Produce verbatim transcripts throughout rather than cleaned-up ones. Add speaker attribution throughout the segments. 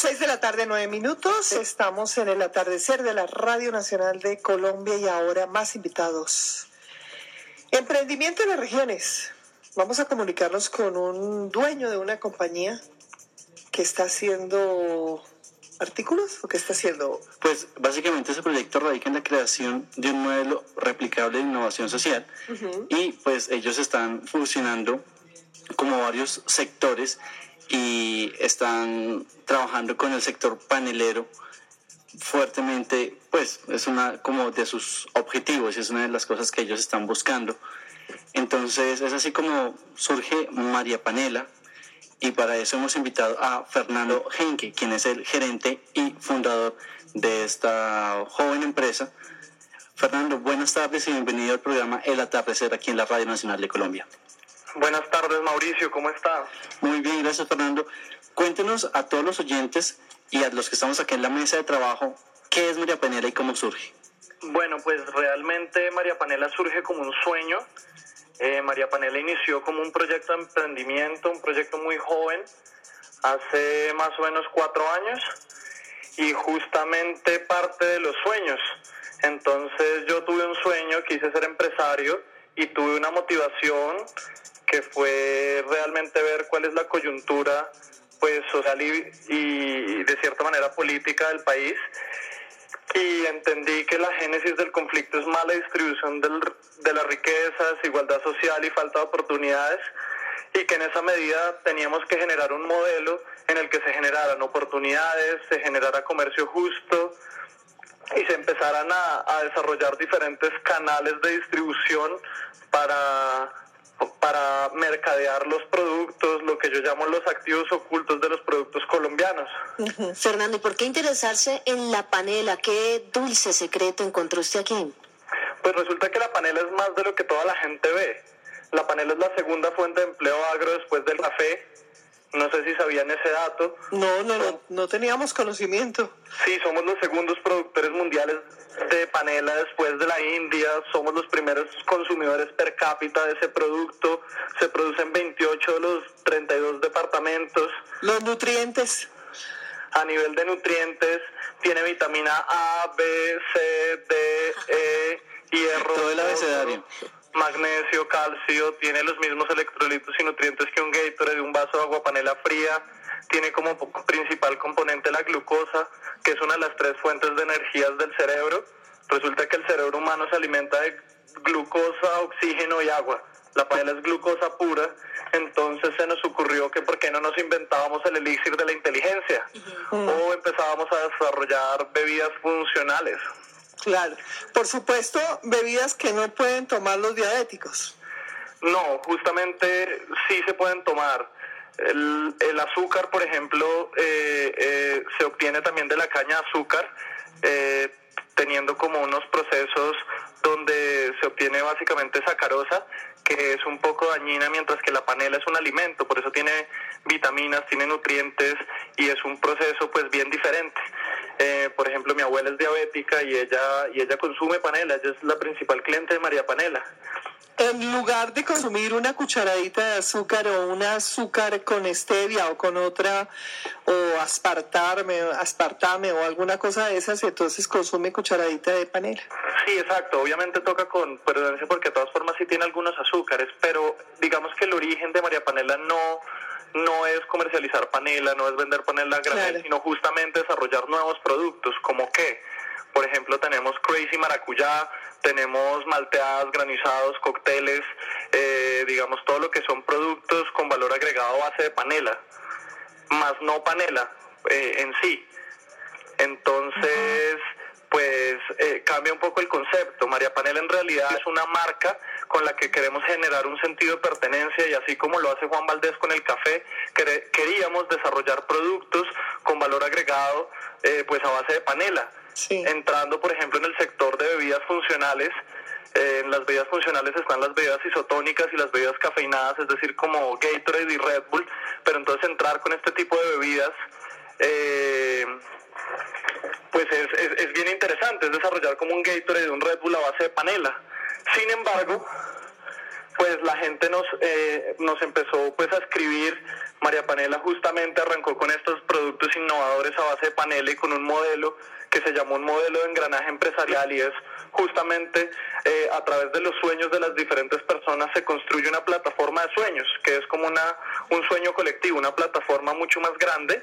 Speaker 1: Seis de la tarde, nueve minutos. Estamos en el atardecer de la Radio Nacional de Colombia y ahora más invitados. Emprendimiento en las regiones. Vamos a comunicarnos con un dueño de una compañía que está haciendo artículos o qué está haciendo.
Speaker 2: Pues básicamente ese proyecto radica en la creación de un modelo replicable de innovación social uh-huh. y pues ellos están fusionando como varios sectores y están trabajando con el sector panelero fuertemente, pues es una como de sus objetivos y es una de las cosas que ellos están buscando. Entonces es así como surge María Panela y para eso hemos invitado a Fernando Henke, quien es el gerente y fundador de esta joven empresa. Fernando, buenas tardes y bienvenido al programa El Atardecer aquí en la Radio Nacional de Colombia.
Speaker 3: Buenas tardes, Mauricio, ¿cómo está?
Speaker 2: Muy bien, gracias, Fernando. Cuéntenos a todos los oyentes y a los que estamos aquí en la mesa de trabajo, ¿qué es María Panela y cómo surge?
Speaker 3: Bueno, pues realmente María Panela surge como un sueño. Eh, María Panela inició como un proyecto de emprendimiento, un proyecto muy joven, hace más o menos cuatro años, y justamente parte de los sueños. Entonces yo tuve un sueño, quise ser empresario y tuve una motivación que fue realmente ver cuál es la coyuntura pues social y, y de cierta manera política del país, y entendí que la génesis del conflicto es mala distribución del, de las riquezas, igualdad social y falta de oportunidades, y que en esa medida teníamos que generar un modelo en el que se generaran oportunidades, se generara comercio justo y se empezaran a, a desarrollar diferentes canales de distribución para, para mercadear los productos, lo que yo llamo los activos ocultos de los productos colombianos.
Speaker 4: Uh-huh. Fernando, ¿y por qué interesarse en la panela? ¿Qué dulce secreto encontró usted aquí?
Speaker 3: Pues resulta que la panela es más de lo que toda la gente ve. La panela es la segunda fuente de empleo agro después del café. No sé si sabían ese dato.
Speaker 1: No, no, no, no teníamos conocimiento.
Speaker 3: Sí, somos los segundos productores mundiales de panela después de la India. Somos los primeros consumidores per cápita de ese producto. Se producen veintiocho de los treinta y dos departamentos.
Speaker 1: Los nutrientes.
Speaker 3: A nivel de nutrientes, tiene vitamina A, B, C, D, E, hierro,
Speaker 2: todo el abecedario,
Speaker 3: magnesio, calcio, tiene los mismos electrolitos y nutrientes que un Gatorade de un vaso de agua panela fría, tiene como principal componente la glucosa, que es una de las tres fuentes de energías del cerebro. Resulta que el cerebro humano se alimenta de glucosa, oxígeno y agua. La panela es glucosa pura, entonces se nos ocurrió que por qué no nos inventábamos el elixir de la inteligencia, uh-huh. o empezábamos a desarrollar bebidas funcionales.
Speaker 1: Claro, por supuesto, bebidas que no pueden tomar los diabéticos.
Speaker 3: No, justamente sí se pueden tomar. El, el azúcar, por ejemplo, eh, eh, se obtiene también de la caña de azúcar, eh, teniendo como unos procesos donde se obtiene básicamente sacarosa, que es un poco dañina, mientras que la panela es un alimento, por eso tiene vitaminas, tiene nutrientes y es un proceso pues bien diferente. Eh, por ejemplo, mi abuela es diabética y ella y ella consume panela, ella es la principal cliente de María Panela.
Speaker 1: En lugar de consumir una cucharadita de azúcar o un azúcar con stevia o con otra, o aspartame, aspartame o alguna cosa de esas, entonces consume cucharadita de panela.
Speaker 3: Sí, exacto. Obviamente toca con prudencia porque de todas formas sí tiene algunos azúcares, pero digamos que el origen de María Panela no... no es comercializar panela, no es vender panela a granel, claro. sino justamente desarrollar nuevos productos, como que, por ejemplo, tenemos Crazy Maracuyá, tenemos malteadas, granizados, cócteles, eh, digamos, todo lo que son productos con valor agregado a base de panela, más no panela eh, en sí. Entonces, uh-huh. pues eh, cambia un poco el concepto. María Panela en realidad es una marca con la que queremos generar un sentido de pertenencia, y así como lo hace Juan Valdés con el café, quer- queríamos desarrollar productos con valor agregado eh, pues a base de panela.
Speaker 1: Sí.
Speaker 3: Entrando, por ejemplo, en el sector de bebidas funcionales. Eh, en las bebidas funcionales están las bebidas isotónicas y las bebidas cafeinadas, es decir, como Gatorade y Red Bull, pero entonces entrar con este tipo de bebidas eh, pues es, es, es bien interesante, es desarrollar como un Gatorade, un Red Bull a base de panela. Sin embargo, pues la gente nos eh, nos empezó pues a escribir María Panela justamente arrancó con estos productos innovadores a base de panela y con un modelo que se llamó un modelo de engranaje empresarial, y es justamente eh, a través de los sueños de las diferentes personas se construye una plataforma de sueños, que es como una un sueño colectivo, una plataforma mucho más grande,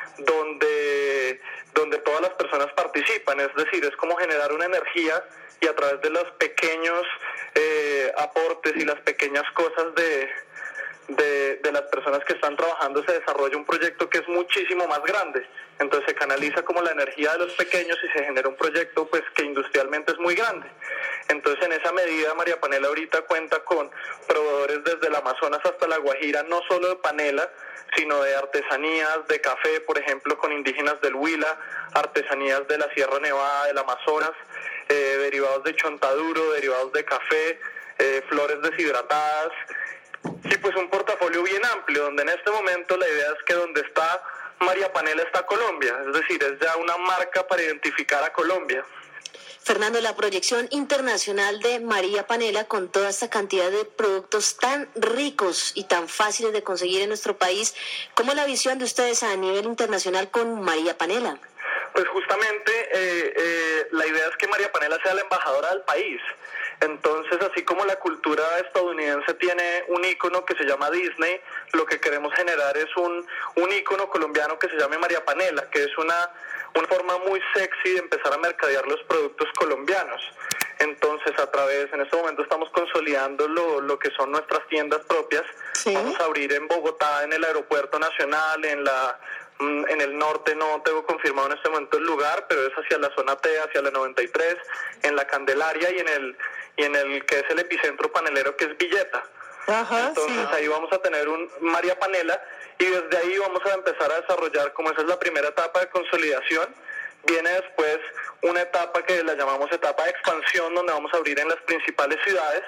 Speaker 3: donde, donde todas las personas participan, es decir, es como generar una energía y a través de los pequeños eh, aportes y las pequeñas cosas de, de, de las personas que están trabajando se desarrolla un proyecto que es muchísimo más grande. Entonces se canaliza como la energía de los pequeños y se genera un proyecto pues que industrialmente es muy grande. Entonces en esa medida María Panela ahorita cuenta con proveedores desde el Amazonas hasta la Guajira, no solo de panela, sino de artesanías, de café, por ejemplo, con indígenas del Huila, artesanías de la Sierra Nevada, del Amazonas, eh, derivados de chontaduro, derivados de café, eh, flores deshidratadas, y pues un portafolio bien amplio, donde en este momento la idea es que donde está María Panela está Colombia, es decir, es ya una marca para identificar a Colombia.
Speaker 4: Fernando, la proyección internacional de María Panela con toda esta cantidad de productos tan ricos y tan fáciles de conseguir en nuestro país, ¿cómo es la visión de ustedes a nivel internacional con María Panela?
Speaker 3: Pues justamente eh, eh, la idea es que María Panela sea la embajadora del país. Entonces, así como la cultura estadounidense tiene un ícono que se llama Disney, lo que queremos generar es un, un ícono colombiano que se llame María Panela, que es una, una forma muy sexy de empezar a mercadear los productos colombianos. Entonces, a través, en este momento estamos consolidando lo, lo que son nuestras tiendas propias. Sí. Vamos a abrir en Bogotá, en el Aeropuerto Nacional, en la... En el norte no tengo confirmado en este momento el lugar, pero es hacia la zona T, hacia la noventa y tres, en la Candelaria y en el y en el que es el epicentro panelero, que es Villeta. Ajá, Entonces sí. Ahí vamos a tener un María Panela y desde ahí vamos a empezar a desarrollar, como esa es la primera etapa de consolidación. Viene después una etapa que la llamamos etapa de expansión, donde vamos a abrir en las principales ciudades,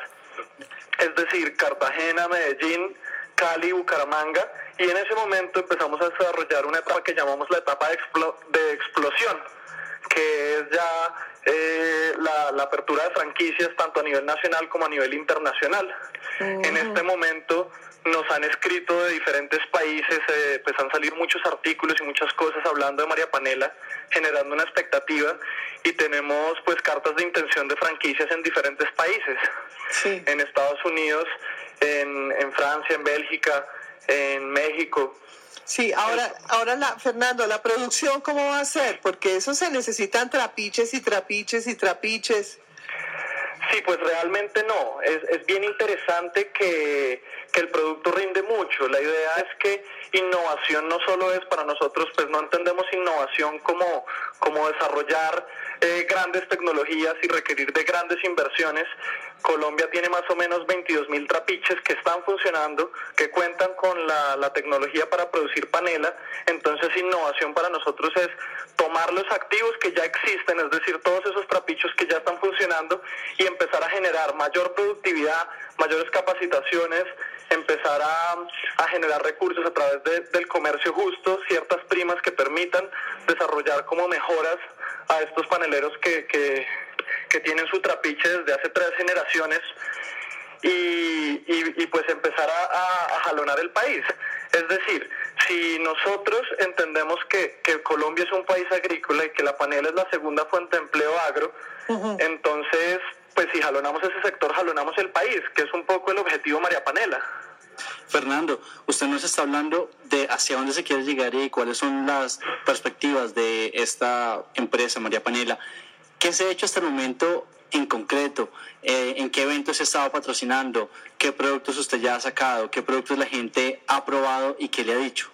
Speaker 3: es decir, Cartagena, Medellín, Cali, Bucaramanga, y en ese momento empezamos a desarrollar una etapa que llamamos la etapa de, explo de explosión, que es ya eh, la, la apertura de franquicias tanto a nivel nacional como a nivel internacional. Uh-huh. En este momento nos han escrito de diferentes países, eh, pues han salido muchos artículos y muchas cosas hablando de María Panela, generando una expectativa, y tenemos pues cartas de intención de franquicias en diferentes países, sí. En Estados Unidos, en, en Francia, en Bélgica, en México.
Speaker 1: Sí, ahora, ahora la, Fernando, la producción, ¿cómo va a ser? Porque eso se necesitan trapiches y trapiches y trapiches.
Speaker 3: Sí, pues realmente no. Es, es bien interesante que, que el producto rinde mucho. La idea es que innovación no solo es para nosotros, pues no entendemos innovación como, como desarrollar eh, grandes tecnologías y requerir de grandes inversiones. Colombia tiene más o menos veintidós mil trapiches que están funcionando, que cuentan con la, la tecnología para producir panela. Entonces innovación para nosotros es tomar los activos que ya existen, es decir, todos esos trapichos que ya están funcionando, y empezar a generar mayor productividad, mayores capacitaciones, empezar a, a generar recursos a través de, del comercio justo, ciertas primas que permitan desarrollar como mejoras a estos paneleros que, que, que tienen su trapiche desde hace tres generaciones, y, y, y pues empezar a, a, a jalonar el país. Es decir, si nosotros entendemos que, que Colombia es un país agrícola y que la panela es la segunda fuente de empleo agro, uh-huh. Entonces, pues si jalonamos ese sector, jalonamos el país, que es un poco el objetivo María Panela.
Speaker 2: Fernando, usted nos está hablando de hacia dónde se quiere llegar y cuáles son las perspectivas de esta empresa, María Panela. ¿Qué se ha hecho hasta el momento en concreto? Eh, ¿En qué eventos se ha estado patrocinando? ¿Qué productos usted ya ha sacado? ¿Qué productos la gente ha probado y qué le ha dicho?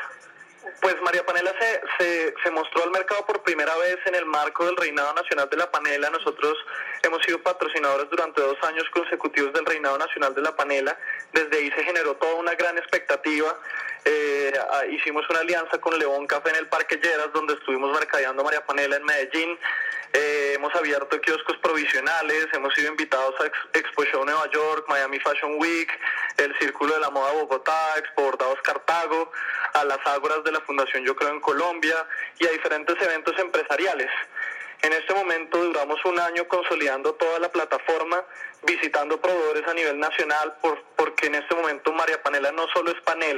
Speaker 3: Pues María Panela se, se, se mostró al mercado por primera vez en el marco del Reinado Nacional de la Panela. Nosotros hemos sido patrocinadores durante dos años consecutivos del Reinado Nacional de la Panela. Desde ahí se generó toda una gran expectativa. Eh, hicimos una alianza con León Café en el Parque Lleras, donde estuvimos mercadeando María Panela en Medellín. Eh, hemos abierto kioscos provisionales, hemos sido invitados a Expo Show Nueva York, Miami Fashion Week, el Círculo de la Moda Bogotá, Expo Bordados Cartago, a las Ágoras de la Fundación Yo Creo en Colombia y a diferentes eventos empresariales. En este momento duramos un año consolidando toda la plataforma, visitando proveedores a nivel nacional, por, porque en este momento María Panela no solo es panela,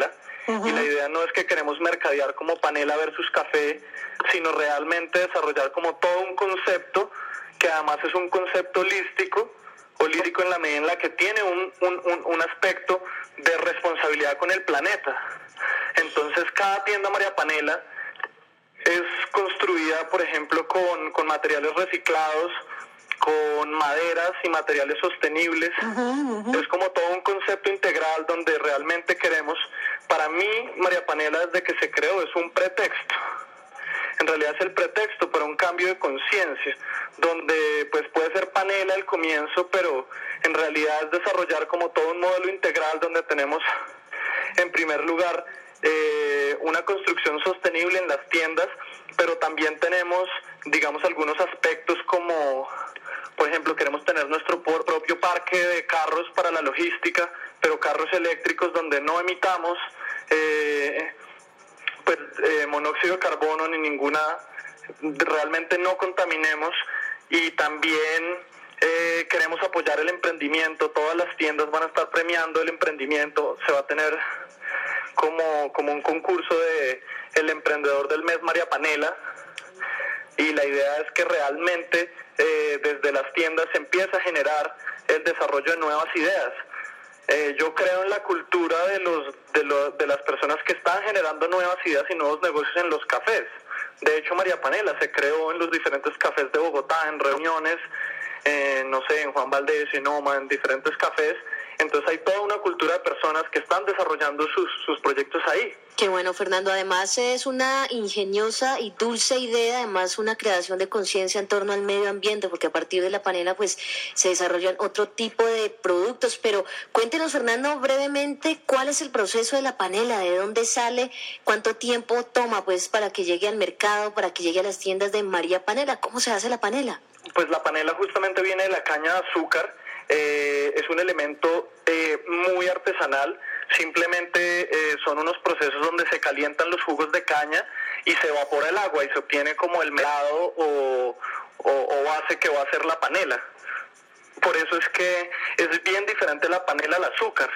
Speaker 3: Uh-huh. Y la idea no es que queremos mercadear como panela versus café, sino realmente desarrollar como todo un concepto que además es un concepto holístico, holístico en la medida en la que tiene un, un, un, un aspecto de responsabilidad con el planeta. Entonces cada tienda María Panela es construida, por ejemplo, con, con materiales reciclados, con maderas y materiales sostenibles. Uh-huh, uh-huh. Es como todo un concepto integral donde realmente queremos, para mí, María Panela desde que se creó es un pretexto. En realidad es el pretexto para un cambio de conciencia, donde pues puede ser panela al comienzo, pero en realidad es desarrollar como todo un modelo integral donde tenemos, en primer lugar, eh, una construcción sostenible en las tiendas, pero también tenemos, digamos, algunos aspectos como, por ejemplo, queremos tener nuestro propio parque de carros para la logística, pero carros eléctricos donde no emitamos eh, pues, eh, monóxido de carbono ni ninguna, realmente no contaminemos, y también eh, queremos apoyar el emprendimiento. Todas las tiendas van a estar premiando el emprendimiento, se va a tener como, como un concurso de el emprendedor del mes María Panela, y la idea es que realmente eh, desde las tiendas se empieza a generar el desarrollo de nuevas ideas. Eh, yo creo en la cultura de los, de los de las personas que están generando nuevas ideas y nuevos negocios en los cafés. De hecho, María Panela se creó en los diferentes cafés de Bogotá, en reuniones, eh, no sé, en Juan Valdez, en Oma, en diferentes cafés. Entonces hay toda una cultura de personas que están desarrollando sus, sus proyectos ahí.
Speaker 4: Qué bueno, Fernando. Además es una ingeniosa y dulce idea, además una creación de conciencia en torno al medio ambiente, porque a partir de la panela pues se desarrollan otro tipo de productos. Pero cuéntenos, Fernando, brevemente, ¿cuál es el proceso de la panela? ¿De dónde sale? ¿Cuánto tiempo toma pues para que llegue al mercado, para que llegue a las tiendas de María Panela? ¿Cómo se hace la panela?
Speaker 3: Pues la panela justamente viene de la caña de azúcar. Eh, es un elemento eh, muy artesanal, simplemente eh, son unos procesos donde se calientan los jugos de caña y se evapora el agua y se obtiene como el melado o, o, o base que va a ser la panela. Por eso es que es bien diferente la panela al azúcar.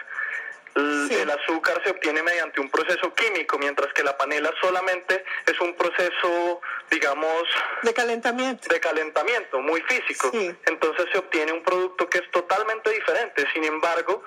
Speaker 3: El, sí. el azúcar se obtiene mediante un proceso químico, mientras que la panela solamente es un proceso, digamos,
Speaker 1: de calentamiento,
Speaker 3: de calentamiento muy físico. Sí. Entonces se obtiene un producto que es totalmente diferente. Sin embargo,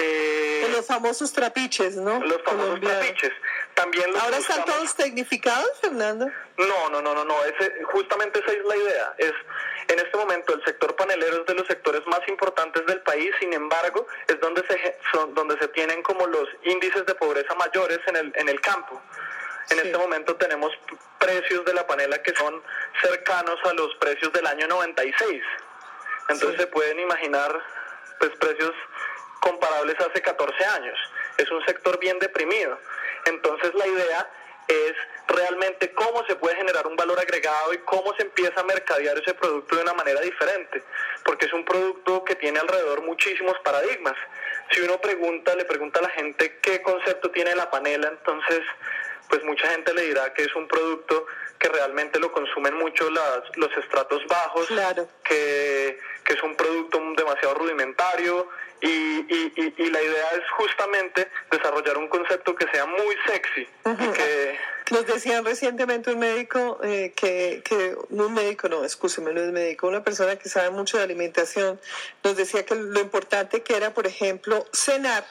Speaker 3: eh,
Speaker 1: los famosos trapiches, ¿no?
Speaker 3: Los famosos Colombiano. trapiches. También los
Speaker 1: ¿Ahora
Speaker 3: buscamos...
Speaker 1: están todos tecnificados, Fernando?
Speaker 3: No, no, no, no, no. Ese, justamente esa es la idea. Es en este momento el sector panelero es de los sectores más importantes del país. Sin embargo, es donde se son, donde se tienen como los índices de pobreza mayores en el en el campo. En sí. este momento tenemos precios de la panela que son cercanos a los precios del año noventa y seis. Entonces sí. se pueden imaginar pues precios comparables a hace catorce años. Es un sector bien deprimido. Entonces la idea es realmente cómo se puede generar un valor agregado y cómo se empieza a mercadear ese producto de una manera diferente, porque es un producto que tiene alrededor muchísimos paradigmas. Si uno pregunta, le pregunta a la gente qué concepto tiene la panela, entonces pues mucha gente le dirá que es un producto que realmente lo consumen mucho las, los estratos bajos,
Speaker 1: claro.
Speaker 3: que, que es un producto demasiado rudimentario, y, y, y, y la idea es justamente desarrollar un concepto que sea muy sexy. Uh-huh. Y que...
Speaker 1: Nos decían recientemente un médico, eh, que, que no un médico, no, excúseme, no es médico, una persona que sabe mucho de alimentación, nos decía que lo importante que era, por ejemplo, cenar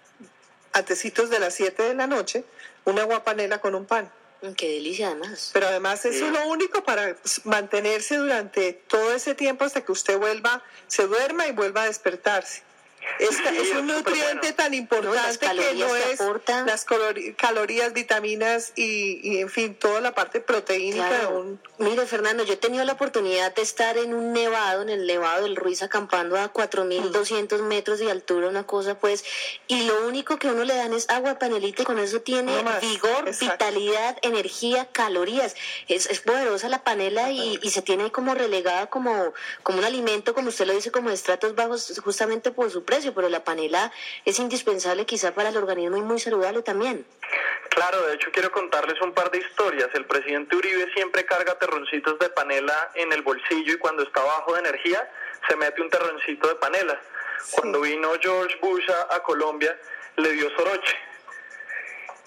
Speaker 1: antecitos de las siete de la noche, una guapanela con un pan.
Speaker 4: Qué delicia además.
Speaker 1: Pero además eso sí. es lo único para mantenerse durante todo ese tiempo hasta que usted vuelva, se duerma y vuelva a despertarse. Esta, sí, es un nutriente bueno. tan importante no, que no es que las calor- calorías, vitaminas y, y en fin, toda la parte proteínica.
Speaker 4: Claro.
Speaker 1: De un...
Speaker 4: Mire, Fernando, yo he tenido la oportunidad de estar en un nevado, en el Nevado del Ruiz, acampando a cuatro mil doscientos metros de altura, una cosa pues, y lo único que uno le dan es agua panelita y con eso tiene no vigor, Exacto. vitalidad, energía, calorías. Es, es poderosa la panela y, y se tiene como relegada como, como un alimento, como usted lo dice, como de estratos bajos, justamente por su precio, pero la panela es indispensable quizá para el organismo y muy saludable también.
Speaker 3: Claro, de hecho quiero contarles un par de historias. El presidente Uribe siempre carga terroncitos de panela en el bolsillo y cuando está bajo de energía se mete un terroncito de panela. Sí. Cuando vino George Bush a, a Colombia le dio soroche.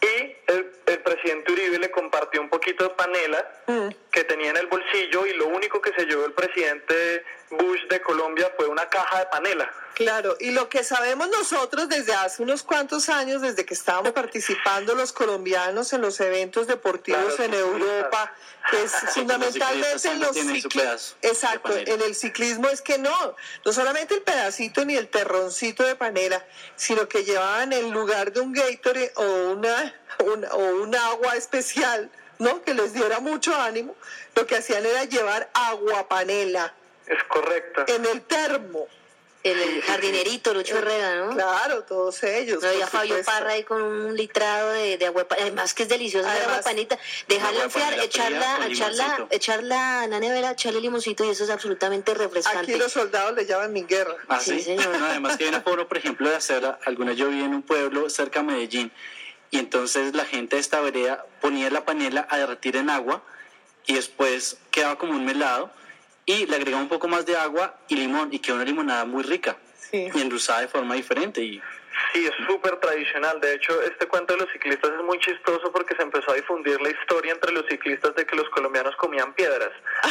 Speaker 3: y el, el presidente Uribe le compartió un poquito de panela mm. que tenía en el bolsillo, y lo único que se llevó el presidente Bush de Colombia fue una caja de panela.
Speaker 1: Claro, y lo que sabemos nosotros desde hace unos cuantos años, desde que estábamos participando los colombianos en los eventos deportivos claro, en Europa, que es fundamentalmente en los ciclistas, exacto, en el ciclismo, es que no, no solamente el pedacito ni el terroncito de panela, sino que llevaban en lugar de un Gatorade o una, una o un agua especial, ¿no?, que les diera mucho ánimo, lo que hacían era llevar agua panela.
Speaker 3: Es correcto.
Speaker 1: En el termo.
Speaker 4: El, el jardinerito, Lucho Herrera, ¿no?
Speaker 1: Claro, todos ellos.
Speaker 4: No, había Fabio Parra ahí con un litrado de, de agua, además que es deliciosa la agua panita. Dejarla enfriar, echarla, echarla, echarla en la nevera, echarle limoncito, y eso es absolutamente refrescante.
Speaker 1: Aquí los soldados le llaman minguerra.
Speaker 2: Ah, sí, sí, señor. No, además que hay una forma, por ejemplo, de hacerla. Alguna yo vi en un pueblo cerca de Medellín, y entonces la gente de esta vereda ponía la panela a derretir en agua, y después quedaba como un melado, y le agregaba un poco más de agua y limón, y quedó una limonada muy rica, sí, y endulzada de forma diferente. Y
Speaker 3: sí, es súper tradicional. De hecho, este cuento de los ciclistas es muy chistoso porque se empezó a difundir la historia entre los ciclistas de que los colombianos comían piedras.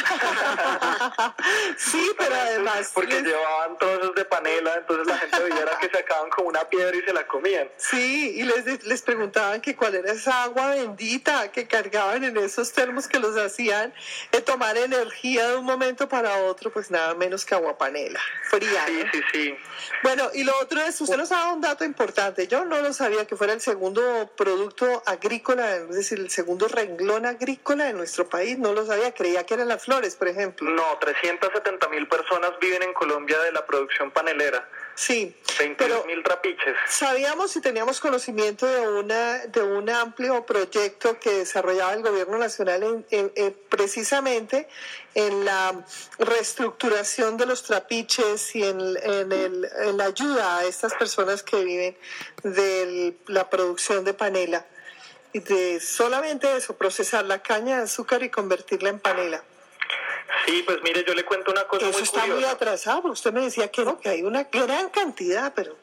Speaker 1: Sí, pero además...
Speaker 3: Porque les... llevaban trozos de panela, entonces la gente veía que sacaban como una piedra y se la comían.
Speaker 1: Sí, y les, les preguntaban que cuál era esa agua bendita que cargaban en esos termos que los hacían eh, tomar energía de un momento para otro, pues nada menos que agua panela, fría.
Speaker 3: Sí,
Speaker 1: ¿no?
Speaker 3: sí, sí.
Speaker 1: Bueno, y lo otro es, usted nos ha dado un dato importante. Yo no lo sabía, que fuera el segundo producto agrícola, es decir, el segundo renglón agrícola de nuestro país. No lo sabía, creía que eran las flores, por ejemplo.
Speaker 3: No, trescientas setenta mil personas viven en Colombia de la producción panelera.
Speaker 1: Sí,
Speaker 3: veintidós mil trapiches.
Speaker 1: Sabíamos y teníamos conocimiento de una de un amplio proyecto que desarrollaba el gobierno nacional en, en, en, precisamente en la reestructuración de los trapiches y en, en, el, en la ayuda a estas personas que viven de la producción de panela, y de solamente eso, procesar la caña de azúcar y convertirla en panela.
Speaker 3: Sí, pues mire, yo le cuento una cosa
Speaker 1: Eso
Speaker 3: muy
Speaker 1: está
Speaker 3: curiosa.
Speaker 1: muy atrasado, porque usted me decía que no, que hay una gran cantidad, pero...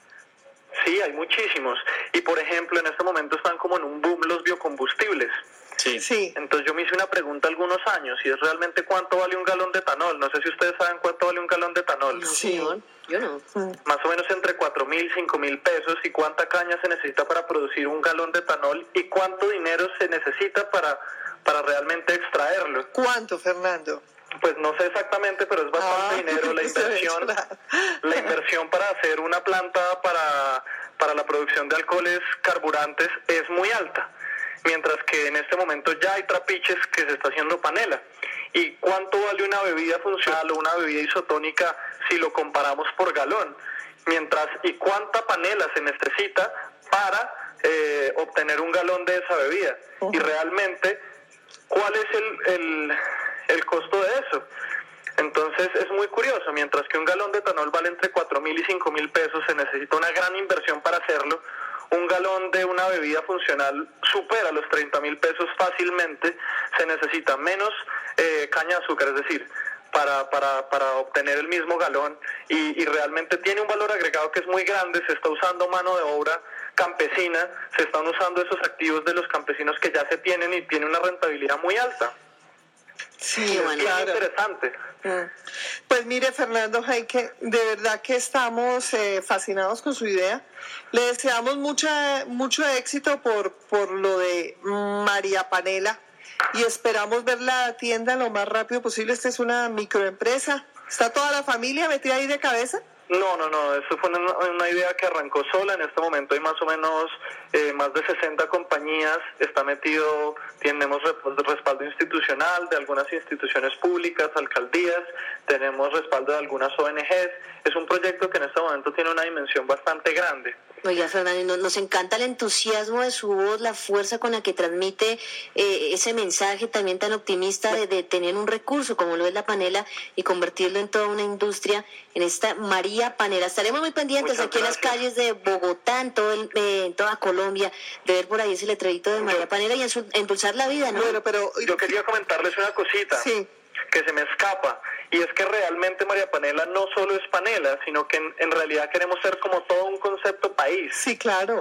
Speaker 3: Sí, hay muchísimos. Y por ejemplo, en este momento están como en un boom los biocombustibles.
Speaker 2: Sí.
Speaker 1: Sí.
Speaker 3: Entonces yo me hice una pregunta algunos años, y es realmente cuánto vale un galón de etanol. No sé si ustedes saben cuánto vale un galón de etanol.
Speaker 4: No, señor, yo no.
Speaker 3: Más o menos entre cuatro mil, cinco mil pesos. ¿Y cuánta caña se necesita para producir un galón de etanol? ¿Y cuánto dinero se necesita para, para realmente extraerlo?
Speaker 1: ¿Cuánto, Fernando?
Speaker 3: Pues no sé exactamente, pero es bastante
Speaker 1: ah,
Speaker 3: dinero. La inversión, la inversión para hacer una planta para, para la producción de alcoholes carburantes es muy alta. Mientras que en este momento ya hay trapiches que se está haciendo panela. ¿Y cuánto vale una bebida funcional o una bebida isotónica si lo comparamos por galón? Mientras, ¿y cuánta panela se necesita para eh, obtener un galón de esa bebida? Uh-huh. Y realmente, ¿cuál es el, el, el costo de eso? Entonces es muy curioso. Mientras que un galón de etanol vale entre cuatro mil y cinco mil pesos, se necesita una gran inversión para hacerlo. Un galón de una bebida funcional supera los treinta mil pesos fácilmente. Se necesita menos eh, caña de azúcar, es decir, para, para, para obtener el mismo galón, y, y realmente tiene un valor agregado que es muy grande. Se está usando mano de obra campesina, se están usando esos activos de los campesinos que ya se tienen, y tiene una rentabilidad muy alta.
Speaker 1: Sí,
Speaker 3: es
Speaker 1: bueno,
Speaker 3: claro. Interesante.
Speaker 1: Pues mire, Fernando Henke, de verdad que estamos eh, fascinados con su idea. Le deseamos mucha, mucho éxito por, por lo de María Panela, y esperamos ver la tienda lo más rápido posible. Esta es una microempresa. ¿Está toda la familia metida ahí de cabeza?
Speaker 3: No, no, no, eso fue una, una idea que arrancó sola. En este momento hay más o menos eh, más de sesenta compañías, está metido, tenemos respaldo institucional de algunas instituciones públicas, alcaldías, tenemos respaldo de algunas O N Ges. Es un proyecto que en este momento tiene una dimensión bastante grande.
Speaker 4: Oiga, Fernando, nos encanta el entusiasmo de su voz, la fuerza con la que transmite eh, ese mensaje también tan optimista de, de tener un recurso como lo es la panela y convertirlo en toda una industria, en esta María Panela. Estaremos muy pendientes
Speaker 3: Muchas
Speaker 4: aquí
Speaker 3: gracias.
Speaker 4: En las calles de Bogotá, en, todo el, eh, en toda Colombia, de ver por ahí ese letrerito de María Panela y endulzar la vida, ¿no?
Speaker 1: Bueno, pero
Speaker 3: yo quería comentarles una cosita.
Speaker 1: Sí.
Speaker 3: Que se me escapa, y es que realmente María Panela no solo es panela, sino que en, en realidad queremos ser como todo un concepto país.
Speaker 1: Sí, claro.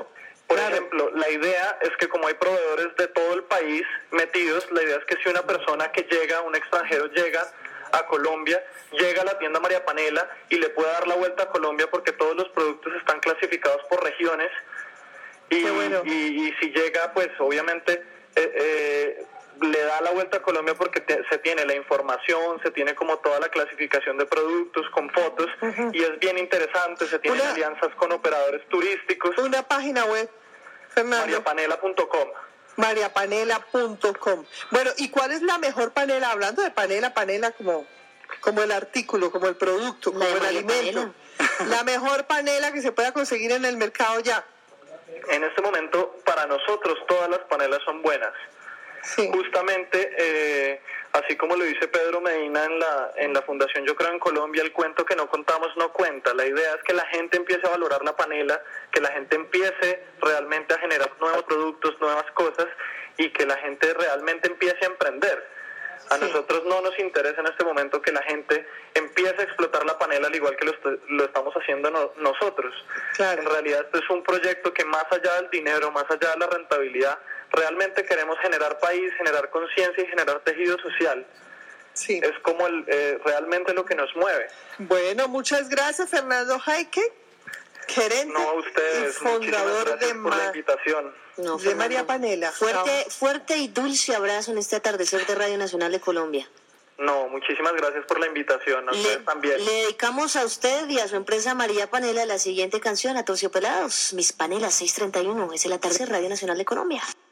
Speaker 3: Por
Speaker 1: Claro.
Speaker 3: ejemplo, la idea es que como hay proveedores de todo el país metidos, la idea es que si una persona que llega, un extranjero llega a Colombia, llega a la tienda María Panela y le puede dar la vuelta a Colombia porque todos los productos están clasificados por regiones y,
Speaker 1: Qué bueno.
Speaker 3: y, y si llega, pues obviamente eh, eh, le da la vuelta a Colombia porque te, se tiene la información, se tiene como toda la clasificación de productos con fotos uh-huh. y es bien interesante, se tienen una, alianzas con operadores turísticos.
Speaker 1: Una página web, Fernando.
Speaker 3: maría panela punto com.
Speaker 1: maría panela punto com. Bueno, ¿y cuál es la mejor panela? Hablando de panela, panela como, como el artículo, como el producto, como el alimento. Panela. La mejor panela que se pueda conseguir en el mercado ya.
Speaker 3: En este momento, para nosotros, todas las panelas son buenas. Sí. Justamente, eh, así como lo dice Pedro Medina en la, en la Fundación Yo Creo en Colombia, el cuento que no contamos no cuenta. La idea es que la gente empiece a valorar la panela, que la gente empiece realmente a generar nuevos productos, nuevas cosas, y que la gente realmente empiece a emprender. A sí. nosotros no nos interesa en este momento que la gente empiece a explotar la panela al igual que lo, lo estamos haciendo no, nosotros. Claro. En realidad esto es un proyecto que más allá del dinero, más allá de la rentabilidad, realmente queremos generar país, generar conciencia y generar tejido social. Sí. Es como el, eh, realmente lo que nos mueve.
Speaker 1: Bueno, muchas gracias, Fernando Jaque, gerente
Speaker 3: no, ustedes,
Speaker 1: y fundador de,
Speaker 3: por la invitación.
Speaker 1: No, de María Panela.
Speaker 4: Fuerte, fuerte y dulce abrazo en este atardecer de Radio Nacional de Colombia.
Speaker 3: No, muchísimas gracias por la invitación, a ustedes
Speaker 4: le,
Speaker 3: también.
Speaker 4: Le dedicamos a usted y a su empresa María Panela la siguiente canción, Aterciopelados, Mis Panelas seiscientos treinta y uno, es el atardecer Radio Nacional de Colombia.